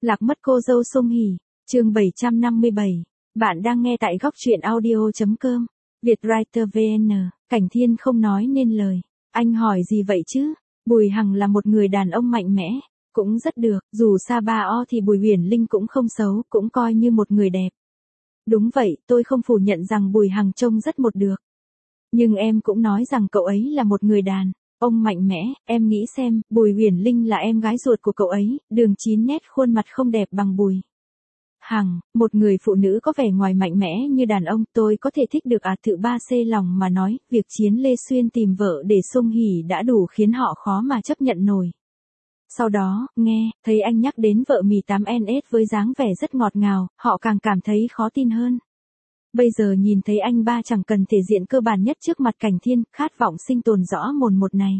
Lạc mất cô dâu Song Hỷ, chương 757. Bạn đang nghe tại góc truyện audio.com. Vietwriter VN. Cảnh Thiên không nói nên lời. Anh hỏi gì vậy chứ? Bùi Hằng là một người đàn ông mạnh mẽ. Cũng rất được, dù xa ba o thì Bùi Uyển Linh cũng không xấu, cũng coi như một người đẹp. Đúng vậy, tôi không phủ nhận rằng Bùi Hằng trông rất một được. Nhưng em cũng nói rằng cậu ấy là một người đàn ông mạnh mẽ, em nghĩ xem, Bùi Uyển Linh là em gái ruột của cậu ấy, đường chín nét khuôn mặt không đẹp bằng Bùi Hằng, một người phụ nữ có vẻ ngoài mạnh mẽ như đàn ông, tôi có thể thích được thử ba c lòng mà nói, việc Chiến Lê Xuyên tìm vợ để Song Hỷ đã đủ khiến họ khó mà chấp nhận nổi. Sau đó, thấy anh nhắc đến vợ mì 8NS với dáng vẻ rất ngọt ngào, họ càng cảm thấy khó tin hơn. Bây giờ nhìn thấy anh ba chẳng cần thể diện cơ bản nhất trước mặt Cảnh Thiên, khát vọng sinh tồn rõ mồn một này.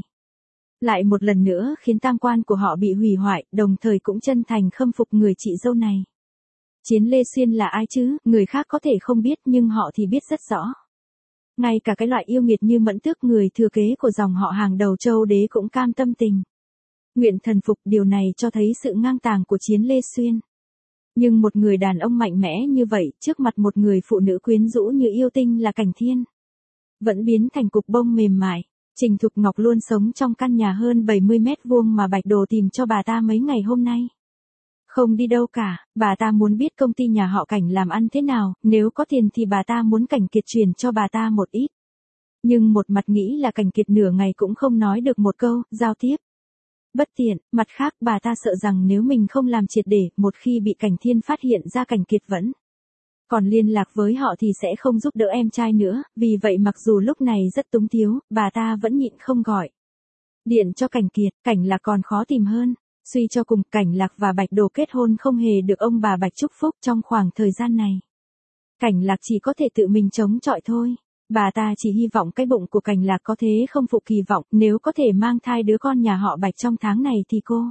Lại một lần nữa khiến tam quan của họ bị hủy hoại, đồng thời cũng chân thành khâm phục người chị dâu này. Chiến Lê Xuyên là ai chứ, người khác có thể không biết nhưng họ thì biết rất rõ. Ngay cả cái loại yêu nghiệt như Mẫn Tước, người thừa kế của dòng họ hàng đầu châu đế cũng cam tâm tình nguyện thần phục, điều này cho thấy sự ngang tàng của Chiến Lê Xuyên. Nhưng một người đàn ông mạnh mẽ như vậy, trước mặt một người phụ nữ quyến rũ như yêu tinh là Cảnh Thiên, vẫn biến thành cục bông mềm mại. Trình Thục Ngọc luôn sống trong căn nhà hơn 70 mét vuông mà Bạch Đồ tìm cho bà ta mấy ngày hôm nay. Không đi đâu cả, bà ta muốn biết công ty nhà họ Cảnh làm ăn thế nào, nếu có tiền thì bà ta muốn Cảnh Kiệt chuyển cho bà ta một ít. Nhưng một mặt nghĩ là Cảnh Kiệt nửa ngày cũng không nói được một câu, giao tiếp bất tiện, mặt khác bà ta sợ rằng nếu mình không làm triệt để, một khi bị Cảnh Thiên phát hiện ra Cảnh Kiệt vẫn còn liên lạc với họ thì sẽ không giúp đỡ em trai nữa, vì vậy mặc dù lúc này rất túng thiếu, bà ta vẫn nhịn không gọi điện cho Cảnh Kiệt. Cảnh Lạc còn khó tìm hơn. Suy cho cùng, Cảnh Lạc và Bạch Đồ kết hôn không hề được ông bà Bạch chúc phúc. Trong khoảng thời gian này, Cảnh Lạc chỉ có thể tự mình chống chọi thôi. Bà ta chỉ hy vọng cái bụng của Cảnh Lạc có thế không phụ kỳ vọng, nếu có thể mang thai đứa con nhà họ Bạch trong tháng này thì cô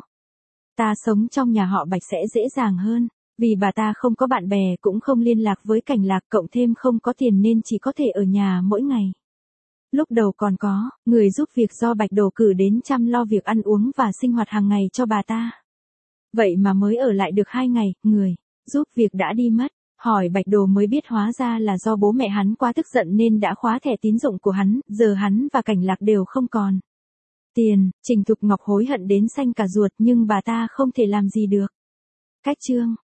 ta sống trong nhà họ Bạch sẽ dễ dàng hơn. Vì bà ta không có bạn bè cũng không liên lạc với Cảnh Lạc, cộng thêm không có tiền nên chỉ có thể ở nhà mỗi ngày. Lúc đầu còn có người giúp việc do Bạch Đồ cử đến chăm lo việc ăn uống và sinh hoạt hàng ngày cho bà ta. Vậy mà mới ở lại được 2 ngày, người giúp việc đã đi mất. Hỏi Bạch Đồ mới biết hóa ra là do bố mẹ hắn quá tức giận nên đã khóa thẻ tín dụng của hắn, giờ hắn và Cảnh Lạc đều không còn tiền. Trình Thục Ngọc hối hận đến xanh cả ruột nhưng bà ta không thể làm gì được. Cách chương